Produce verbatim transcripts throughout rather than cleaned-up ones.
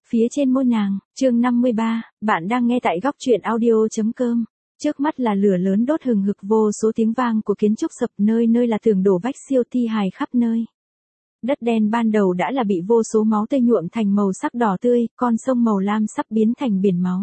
phía trên môi nàng. Chương năm mươi ba, bạn đang nghe tại góc truyện audio chấm com. Trước mắt là lửa lớn đốt hừng hực, vô số tiếng vang của kiến trúc sập, nơi nơi là tường đổ vách siêu, thi hài khắp nơi. Đất đen ban đầu đã là bị vô số máu tươi nhuộm thành màu sắc đỏ tươi, con sông màu lam sắp biến thành biển máu.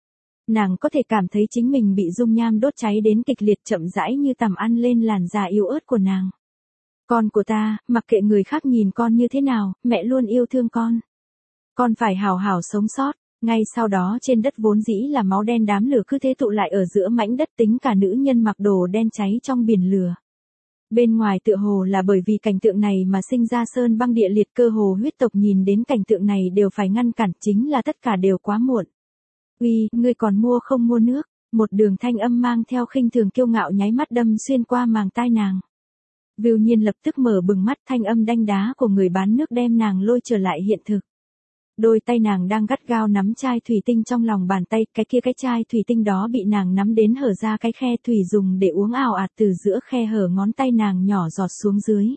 Nàng có thể cảm thấy chính mình bị dung nham đốt cháy đến kịch liệt, chậm rãi như tằm ăn lên làn da yếu ớt của nàng. Con của ta, mặc kệ người khác nhìn con như thế nào, mẹ luôn yêu thương con. Con phải hào hào sống sót. Ngay sau đó trên đất vốn dĩ là máu đen, đám lửa cứ thế tụ lại ở giữa mảnh đất, tính cả nữ nhân mặc đồ đen cháy trong biển lửa. Bên ngoài tựa hồ là bởi vì cảnh tượng này mà sinh ra sơn băng địa liệt, cơ hồ huyết tộc nhìn đến cảnh tượng này đều phải ngăn cản, chính là tất cả đều quá muộn. Uy, ngươi còn mua không mua nước? Một đường thanh âm mang theo khinh thường kiêu ngạo nháy mắt đâm xuyên qua màng tai nàng. Viu Nhiên lập tức mở bừng mắt, thanh âm đanh đá của người bán nước đem nàng lôi trở lại hiện thực. Đôi tay nàng đang gắt gao nắm chai thủy tinh trong lòng bàn tay, cái kia cái chai thủy tinh đó bị nàng nắm đến hở ra cái khe, thủy dùng để uống ào ạt từ giữa khe hở ngón tay nàng nhỏ giọt xuống dưới.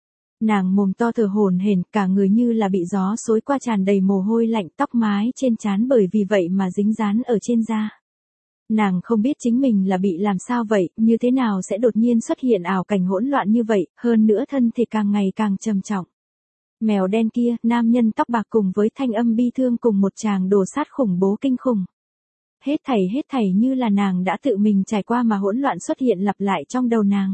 Nàng mồm to thở hổn hển, cả người như là bị gió xối qua, tràn đầy mồ hôi lạnh, tóc mái trên trán bởi vì vậy mà dính dán ở trên da. Nàng không biết chính mình là bị làm sao vậy, như thế nào sẽ đột nhiên xuất hiện ảo cảnh hỗn loạn như vậy, hơn nữa thân thể càng ngày càng trầm trọng. Mèo đen kia, nam nhân tóc bạc cùng với thanh âm bi thương cùng một tràng đồ sát khủng bố kinh khủng. Hết thảy hết thảy như là nàng đã tự mình trải qua mà hỗn loạn xuất hiện lặp lại trong đầu nàng.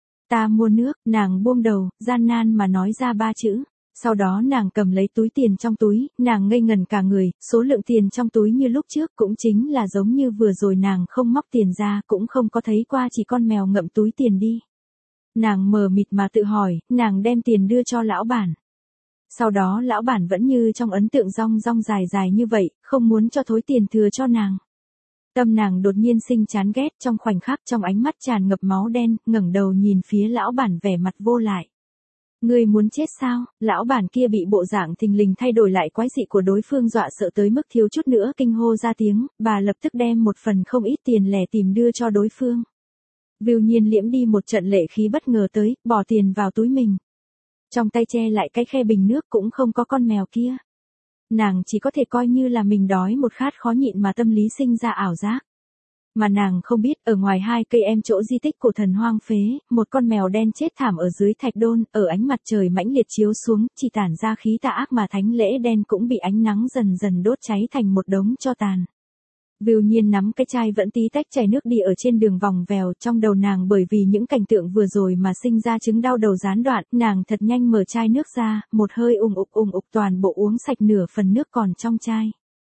Ta mua nước, nàng buông đầu, gian nan mà nói ra ba chữ. Sau đó nàng cầm lấy túi tiền trong túi, nàng ngây ngần cả người, số lượng tiền trong túi như lúc trước, cũng chính là giống như vừa rồi nàng không móc tiền ra, cũng không có thấy qua chỉ con mèo ngậm túi tiền đi. Nàng mờ mịt mà tự hỏi, nàng đem tiền đưa cho lão bản. Sau đó lão bản vẫn như trong ấn tượng rong rong dài dài như vậy, không muốn cho thối tiền thừa cho nàng. Tâm nàng đột nhiên sinh chán ghét, trong khoảnh khắc trong ánh mắt tràn ngập máu đen, ngẩng đầu nhìn phía lão bản vẻ mặt vô lại. Ngươi muốn chết sao? Lão bản kia bị bộ dạng thình lình thay đổi lại quái dị của đối phương dọa sợ tới mức thiếu chút nữa kinh hô ra tiếng, bà lập tức đem một phần không ít tiền lẻ tìm đưa cho đối phương. Viu Nhiên liễm đi một trận lệ khí bất ngờ tới, bỏ tiền vào túi mình. Trong tay che lại cái khe bình nước cũng không có con mèo kia. Nàng chỉ có thể coi như là mình đói một khát khó nhịn mà tâm lý sinh ra ảo giác. Mà nàng không biết, ở ngoài hai cây em chỗ di tích cổ thần hoang phế, một con mèo đen chết thảm ở dưới thạch đôn, ở ánh mặt trời mãnh liệt chiếu xuống, chỉ tản ra khí tà ác mà thánh lễ đen cũng bị ánh nắng dần dần đốt cháy thành một đống tro tàn. Viu Nhiên nắm cái chai vẫn tí tách chảy nước đi ở trên đường vòng vèo, trong đầu nàng bởi vì những cảnh tượng vừa rồi mà sinh ra chứng đau đầu gián đoạn, nàng thật nhanh mở chai nước ra, một hơi ùng ục ùng ục toàn bộ uống sạch nửa phần nước còn trong chai.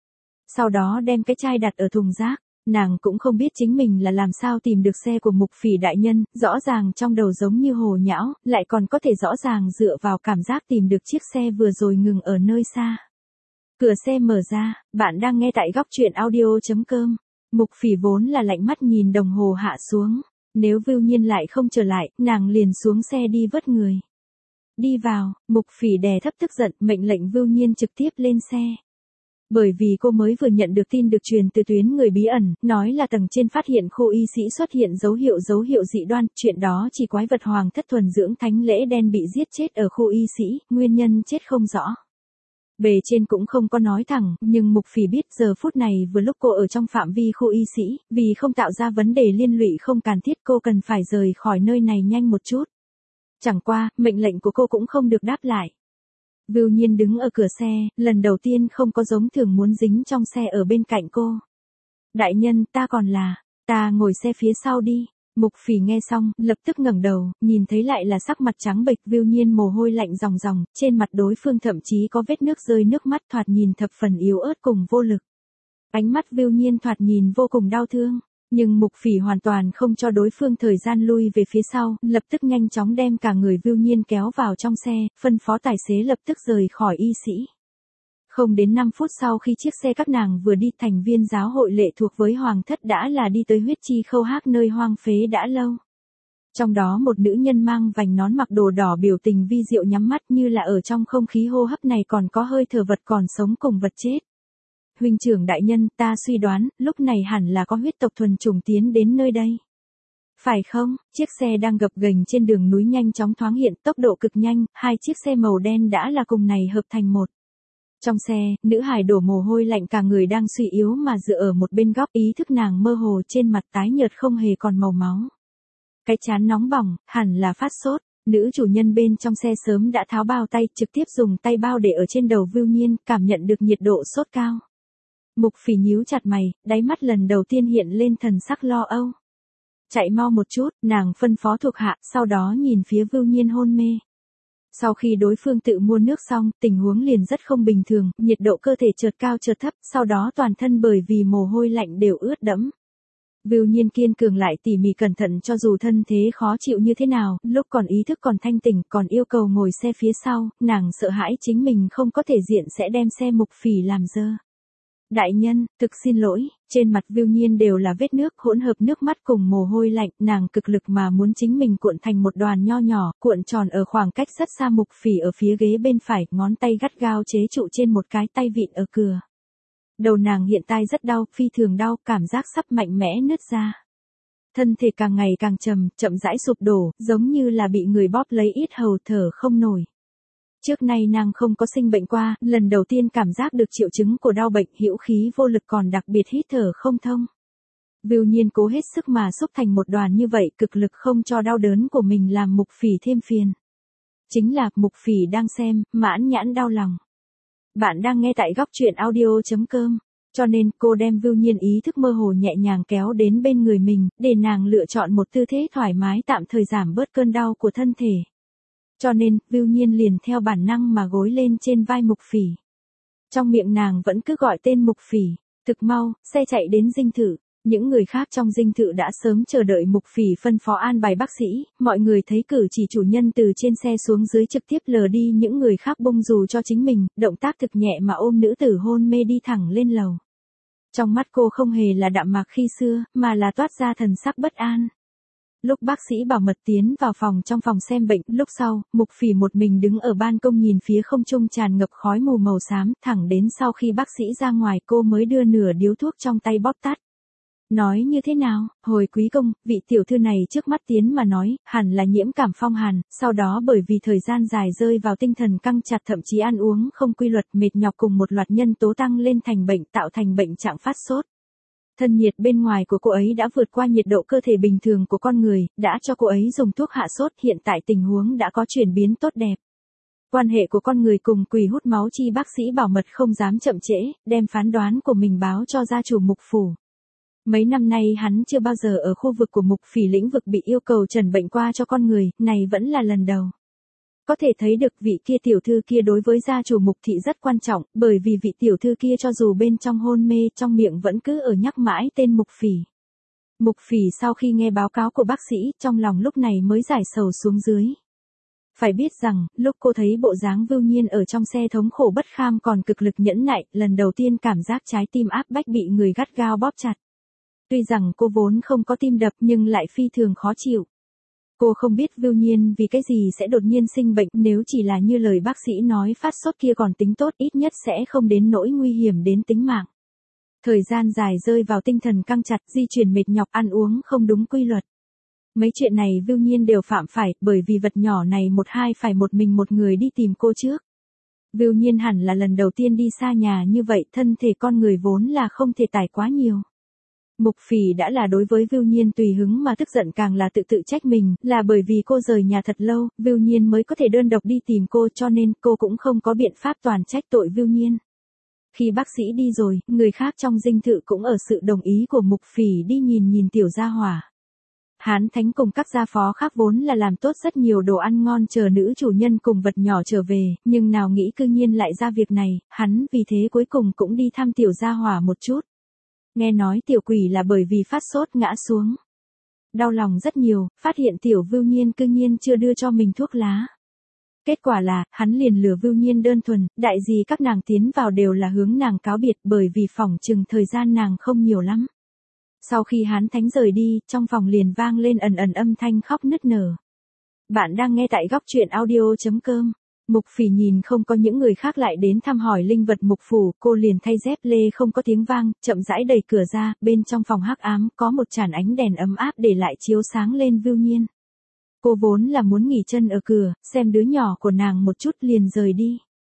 Sau đó đem cái chai đặt ở thùng rác. Nàng cũng không biết chính mình là làm sao tìm được xe của Mục Phỉ đại nhân, rõ ràng trong đầu giống như hồ nhão, lại còn có thể rõ ràng dựa vào cảm giác tìm được chiếc xe vừa rồi ngừng ở nơi xa. Cửa xe mở ra, bạn đang nghe tại góc truyện audio chấm com. Mục Phỉ vốn là lạnh mắt nhìn đồng hồ hạ xuống. Nếu Viu Nhiên lại không trở lại, nàng liền xuống xe đi vớt người. Đi vào, Mục Phỉ đè thấp tức giận, mệnh lệnh Viu Nhiên trực tiếp lên xe. Bởi vì cô mới vừa nhận được tin được truyền từ tuyến người bí ẩn, nói là tầng trên phát hiện khu y sĩ xuất hiện dấu hiệu dấu hiệu dị đoan, chuyện đó chỉ quái vật hoàng thất thuần dưỡng thánh lễ đen bị giết chết ở khu y sĩ, nguyên nhân chết không rõ. Bề trên cũng không có nói thẳng, nhưng Mục Phỉ biết giờ phút này vừa lúc cô ở trong phạm vi khu y sĩ, vì không tạo ra vấn đề liên lụy không cần thiết cô cần phải rời khỏi nơi này nhanh một chút. Chẳng qua, mệnh lệnh của cô cũng không được đáp lại. Viu Nhiên đứng ở cửa xe, lần đầu tiên không có giống thường muốn dính trong xe ở bên cạnh cô. Đại nhân, ta còn là, ta ngồi xe phía sau đi. Mục Phỉ nghe xong, lập tức ngẩng đầu, nhìn thấy lại là sắc mặt trắng bệch, Viu Nhiên mồ hôi lạnh ròng ròng, trên mặt đối phương thậm chí có vết nước rơi nước mắt, thoạt nhìn thập phần yếu ớt cùng vô lực. Ánh mắt Viu Nhiên thoạt nhìn vô cùng đau thương. Nhưng Mục Phỉ hoàn toàn không cho đối phương thời gian lui về phía sau, lập tức nhanh chóng đem cả người Viu Nhiên kéo vào trong xe, phân phó tài xế lập tức rời khỏi y sĩ. Không đến năm phút sau khi chiếc xe các nàng vừa đi, thành viên giáo hội lệ thuộc với hoàng thất đã là đi tới huyết chi khâu hác nơi hoang phế đã lâu. Trong đó một nữ nhân mang vành nón mặc đồ đỏ biểu tình vi diệu nhắm mắt như là ở trong không khí hô hấp này còn có hơi thở vật còn sống cùng vật chết. Huynh trưởng đại nhân, ta suy đoán, lúc này hẳn là có huyết tộc thuần chủng tiến đến nơi đây. Phải không? Chiếc xe đang gập ghềnh trên đường núi nhanh chóng thoáng hiện, tốc độ cực nhanh, hai chiếc xe màu đen đã là cùng này hợp thành một. Trong xe, nữ hài đổ mồ hôi lạnh cả người đang suy yếu mà dựa ở một bên góc, ý thức nàng mơ hồ, trên mặt tái nhợt không hề còn màu máu. Cái trán nóng bỏng, hẳn là phát sốt. Nữ chủ nhân bên trong xe sớm đã tháo bao tay, trực tiếp dùng tay bao để ở trên đầu Vưu Nhiên, cảm nhận được nhiệt độ sốt cao. Mục Phỉ nhíu chặt mày, đáy mắt lần đầu tiên hiện lên thần sắc lo âu. Chạy mau một chút, nàng phân phó thuộc hạ, sau đó nhìn phía Vưu Nhiên hôn mê. Sau khi đối phương tự mua nước xong, tình huống liền rất không bình thường, nhiệt độ cơ thể chợt cao chợt thấp, sau đó toàn thân bởi vì mồ hôi lạnh đều ướt đẫm. Vưu Nhiên kiên cường lại tỉ mỉ cẩn thận cho dù thân thế khó chịu như thế nào, lúc còn ý thức còn thanh tỉnh, còn yêu cầu ngồi xe phía sau, nàng sợ hãi chính mình không có thể diện sẽ đem xe Mục Phỉ làm dơ. Đại nhân, thực xin lỗi, trên mặt Vưu Nhiên đều là vết nước hỗn hợp nước mắt cùng mồ hôi lạnh, nàng cực lực mà muốn chính mình cuộn thành một đoàn nho nhỏ, cuộn tròn ở khoảng cách rất xa Mục Phỉ ở phía ghế bên phải, ngón tay gắt gao chế trụ trên một cái tay vịn ở cửa. Đầu nàng hiện tại rất đau, phi thường đau, cảm giác sắp mạnh mẽ nứt ra. Thân thể càng ngày càng trầm, chậm rãi sụp đổ, giống như là bị người bóp lấy yết hầu thở không nổi. Trước nay nàng không có sinh bệnh qua, lần đầu tiên cảm giác được triệu chứng của đau bệnh, hữu khí vô lực còn đặc biệt hít thở không thông. Vưu Nhiên cố hết sức mà xúc thành một đoàn như vậy, cực lực không cho đau đớn của mình làm Mục Phỉ thêm phiền. Chính là, Mục Phỉ đang xem, mãn nhãn đau lòng. Bạn đang nghe tại góc truyện audio chấm com, cho nên cô đem Vưu Nhiên ý thức mơ hồ nhẹ nhàng kéo đến bên người mình, để nàng lựa chọn một tư thế thoải mái tạm thời giảm bớt cơn đau của thân thể. Cho nên, Vưu Nhiên liền theo bản năng mà gối lên trên vai Mục Phỉ. Trong miệng nàng vẫn cứ gọi tên Mục Phỉ. Thực mau, xe chạy đến dinh thự. Những người khác trong dinh thự đã sớm chờ đợi Mục Phỉ phân phó an bài bác sĩ, mọi người thấy cử chỉ chủ nhân từ trên xe xuống dưới trực tiếp lờ đi những người khác bông dù cho chính mình, động tác thực nhẹ mà ôm nữ tử hôn mê đi thẳng lên lầu. Trong mắt cô không hề là đạm mạc khi xưa, mà là toát ra thần sắc bất an. Lúc bác sĩ bảo mật tiến vào phòng trong phòng xem bệnh, lúc sau, Mục Phỉ một mình đứng ở ban công nhìn phía không trung tràn ngập khói mù màu xám, thẳng đến sau khi bác sĩ ra ngoài cô mới đưa nửa điếu thuốc trong tay bóp tắt. Nói như thế nào, hồi quý công, vị tiểu thư này trước mắt tiến mà nói, hẳn là nhiễm cảm phong hàn, sau đó bởi vì thời gian dài rơi vào tinh thần căng chặt thậm chí ăn uống không quy luật mệt nhọc cùng một loạt nhân tố tăng lên thành bệnh tạo thành bệnh trạng phát sốt. Thân nhiệt bên ngoài của cô ấy đã vượt qua nhiệt độ cơ thể bình thường của con người, đã cho cô ấy dùng thuốc hạ sốt, hiện tại tình huống đã có chuyển biến tốt đẹp. Quan hệ của con người cùng quỷ hút máu chi bác sĩ bảo mật không dám chậm trễ, đem phán đoán của mình báo cho gia chủ Mục phủ. Mấy năm nay hắn chưa bao giờ ở khu vực của Mục Phỉ lĩnh vực bị yêu cầu trần bệnh qua cho con người, này vẫn là lần đầu. Có thể thấy được vị kia tiểu thư kia đối với gia chủ Mục thị rất quan trọng, bởi vì vị tiểu thư kia cho dù bên trong hôn mê trong miệng vẫn cứ ở nhắc mãi tên Mục Phỉ. Mục Phỉ sau khi nghe báo cáo của bác sĩ, trong lòng lúc này mới giải sầu xuống dưới. Phải biết rằng, lúc cô thấy bộ dáng Vưu Nhiên ở trong xe thống khổ bất kham còn cực lực nhẫn nại, lần đầu tiên cảm giác trái tim áp bách bị người gắt gao bóp chặt. Tuy rằng cô vốn không có tim đập nhưng lại phi thường khó chịu. Cô không biết Vưu Nhiên vì cái gì sẽ đột nhiên sinh bệnh, nếu chỉ là như lời bác sĩ nói phát sốt kia còn tính tốt, ít nhất sẽ không đến nỗi nguy hiểm đến tính mạng. Thời gian dài rơi vào tinh thần căng chặt, di chuyển mệt nhọc, ăn uống không đúng quy luật. Mấy chuyện này Vưu Nhiên đều phạm phải, bởi vì vật nhỏ này một hai phải một mình một người đi tìm cô trước. Vưu Nhiên hẳn là lần đầu tiên đi xa nhà như vậy, thân thể con người vốn là không thể tải quá nhiều. Mục Phỉ đã là đối với Vưu Nhiên tùy hứng mà tức giận càng là tự tự trách mình, là bởi vì cô rời nhà thật lâu, Vưu Nhiên mới có thể đơn độc đi tìm cô cho nên cô cũng không có biện pháp toàn trách tội Vưu Nhiên. Khi bác sĩ đi rồi, người khác trong dinh thự cũng ở sự đồng ý của Mục Phỉ đi nhìn nhìn tiểu gia hỏa. Hán Thánh cùng các gia phó khác vốn là làm tốt rất nhiều đồ ăn ngon chờ nữ chủ nhân cùng vật nhỏ trở về, nhưng nào nghĩ cư nhiên lại ra việc này, hắn vì thế cuối cùng cũng đi thăm tiểu gia hỏa một chút. Nghe nói tiểu quỷ là bởi vì phát sốt ngã xuống. Đau lòng rất nhiều, phát hiện tiểu Vưu Nhiên cư nhiên chưa đưa cho mình thuốc lá. Kết quả là, hắn liền lừa Vưu Nhiên đơn thuần, đại gì các nàng tiến vào đều là hướng nàng cáo biệt bởi vì phỏng chừng thời gian nàng không nhiều lắm. Sau khi Hán Thánh rời đi, trong phòng liền vang lên ẩn ẩn âm thanh khóc nức nở. Bạn đang nghe tại góc truyện audio chấm com. Mục Phỉ nhìn không có những người khác lại đến thăm hỏi linh vật Mục phủ, cô liền thay dép lê không có tiếng vang, chậm rãi đẩy cửa ra, bên trong phòng hắc ám có một chản ánh đèn ấm áp để lại chiếu sáng lên Vưu Nhiên. Cô vốn là muốn nghỉ chân ở cửa, xem đứa nhỏ của nàng một chút liền rời đi.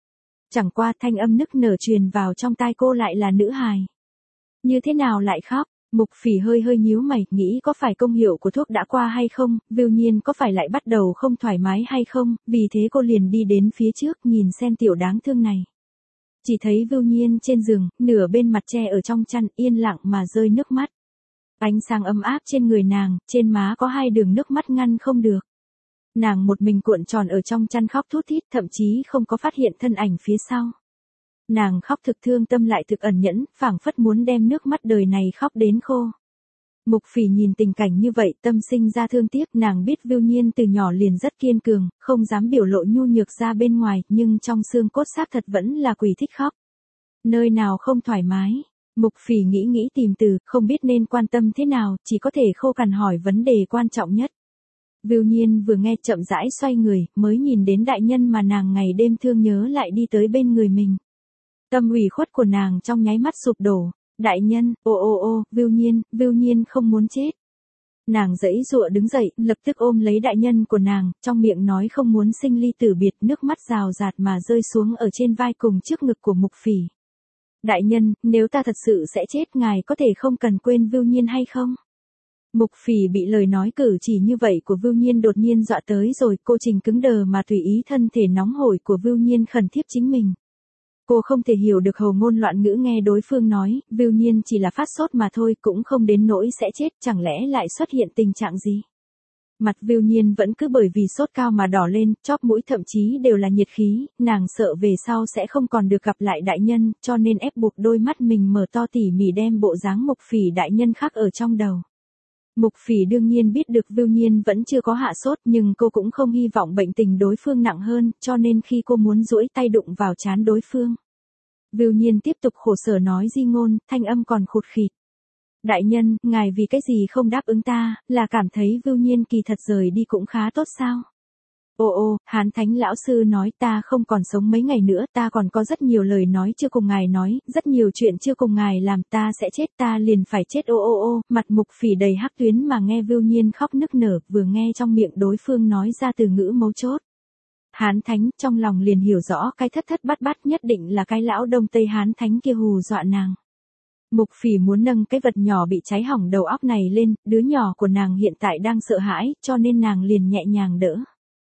Chẳng qua thanh âm nức nở truyền vào trong tai cô lại là nữ hài. Như thế nào lại khóc? Mục Phỉ hơi hơi nhíu mày, nghĩ có phải công hiệu của thuốc đã qua hay không, Vưu Nhiên có phải lại bắt đầu không thoải mái hay không, vì thế cô liền đi đến phía trước nhìn xem tiểu đáng thương này. Chỉ thấy Vưu Nhiên trên giường, nửa bên mặt che ở trong chăn, yên lặng mà rơi nước mắt. Ánh sáng ấm áp trên người nàng, trên má có hai đường nước mắt ngăn không được. Nàng một mình cuộn tròn ở trong chăn khóc thút thít, thậm chí không có phát hiện thân ảnh phía sau. Nàng khóc thực thương tâm lại thực ẩn nhẫn, phảng phất muốn đem nước mắt đời này khóc đến khô. Mục Phỉ nhìn tình cảnh như vậy, tâm sinh ra thương tiếc, nàng biết Vưu Nhiên từ nhỏ liền rất kiên cường, không dám biểu lộ nhu nhược ra bên ngoài, nhưng trong xương cốt xác thật vẫn là quỷ thích khóc. Nơi nào không thoải mái? Mục Phỉ nghĩ nghĩ tìm từ, không biết nên quan tâm thế nào, chỉ có thể khô cằn hỏi vấn đề quan trọng nhất. Vưu Nhiên vừa nghe chậm rãi xoay người, mới nhìn đến đại nhân mà nàng ngày đêm thương nhớ lại đi tới bên người mình. Tâm ủy khuất của nàng trong nháy mắt sụp đổ. Đại nhân, ô ô ô, Vưu Nhiên, Vưu Nhiên không muốn chết. Nàng giãy giụa đứng dậy, lập tức ôm lấy đại nhân của nàng, trong miệng nói không muốn sinh ly tử biệt, nước mắt rào rạt mà rơi xuống ở trên vai cùng trước ngực của Mục Phỉ. Đại nhân, nếu ta thật sự sẽ chết, ngài có thể không cần quên Vưu Nhiên hay không? Mục Phỉ bị lời nói cử chỉ như vậy của Vưu Nhiên đột nhiên dọa tới rồi, cô Trình cứng đờ mà tùy ý thân thể nóng hổi của Vưu Nhiên khẩn thiếp chính mình. Cô không thể hiểu được hầu ngôn loạn ngữ nghe đối phương nói, Vưu Nhiên chỉ là phát sốt mà thôi, cũng không đến nỗi sẽ chết, chẳng lẽ lại xuất hiện tình trạng gì? Mặt Vưu Nhiên vẫn cứ bởi vì sốt cao mà đỏ lên, chóp mũi thậm chí đều là nhiệt khí, nàng sợ về sau sẽ không còn được gặp lại đại nhân, cho nên ép buộc đôi mắt mình mở to tỉ mỉ đem bộ dáng Mục Phỉ đại nhân khắc ở trong đầu. Mục Phỉ đương nhiên biết được Vưu Nhiên vẫn chưa có hạ sốt, nhưng cô cũng không hy vọng bệnh tình đối phương nặng hơn, cho nên khi cô muốn duỗi tay đụng vào trán đối phương. Vưu Nhiên tiếp tục khổ sở nói di ngôn, thanh âm còn khụt khịt. Đại nhân, ngài vì cái gì không đáp ứng ta, là cảm thấy Vưu Nhiên kỳ thật rời đi cũng khá tốt sao? Ô ô, Hán Thánh lão sư nói ta không còn sống mấy ngày nữa, ta còn có rất nhiều lời nói chưa cùng ngài nói, rất nhiều chuyện chưa cùng ngài làm, ta sẽ chết, ta liền phải chết. Ô ô ô, mặt Mục Phỉ đầy hắc tuyến mà nghe Vưu Nhiên khóc nức nở, vừa nghe trong miệng đối phương nói ra từ ngữ mấu chốt. Hán Thánh, trong lòng liền hiểu rõ cái thất thất bát bát nhất định là cái lão Đông Tây Hán Thánh kia hù dọa nàng. Mục Phỉ muốn nâng cái vật nhỏ bị cháy hỏng đầu óc này lên, đứa nhỏ của nàng hiện tại đang sợ hãi, cho nên nàng liền nhẹ nhàng đỡ.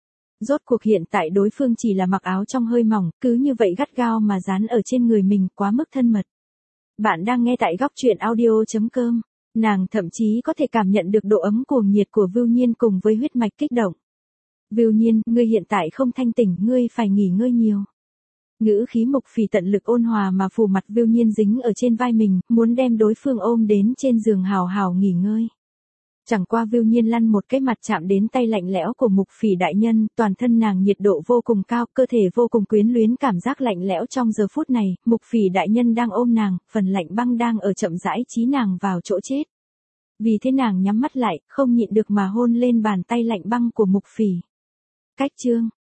Rốt cuộc hiện tại đối phương chỉ là mặc áo trong hơi mỏng, cứ như vậy gắt gao mà dán ở trên người mình, quá mức thân mật. Bạn đang nghe tại góc truyện audio chấm com. Nàng thậm chí có thể cảm nhận được độ ấm cuồng nhiệt của Vưu Nhiên cùng với huyết mạch kích động. Vưu Nhiên, ngươi hiện tại không thanh tỉnh, ngươi phải nghỉ ngơi nhiều. Ngữ khí Mục Phỉ tận lực ôn hòa mà phủ mặt Vưu Nhiên dính ở trên vai mình, muốn đem đối phương ôm đến trên giường hào hào nghỉ ngơi. Chẳng qua Vưu Nhiên lăn một cái mặt chạm đến tay lạnh lẽo của Mục Phỉ đại nhân, toàn thân nàng nhiệt độ vô cùng cao, cơ thể vô cùng quyến luyến, cảm giác lạnh lẽo trong giờ phút này, Mục Phỉ đại nhân đang ôm nàng, phần lạnh băng đang ở chậm rãi trí nàng vào chỗ chết. Vì thế nàng nhắm mắt lại, không nhịn được mà hôn lên bàn tay lạnh băng của Mục Phỉ. Cách chương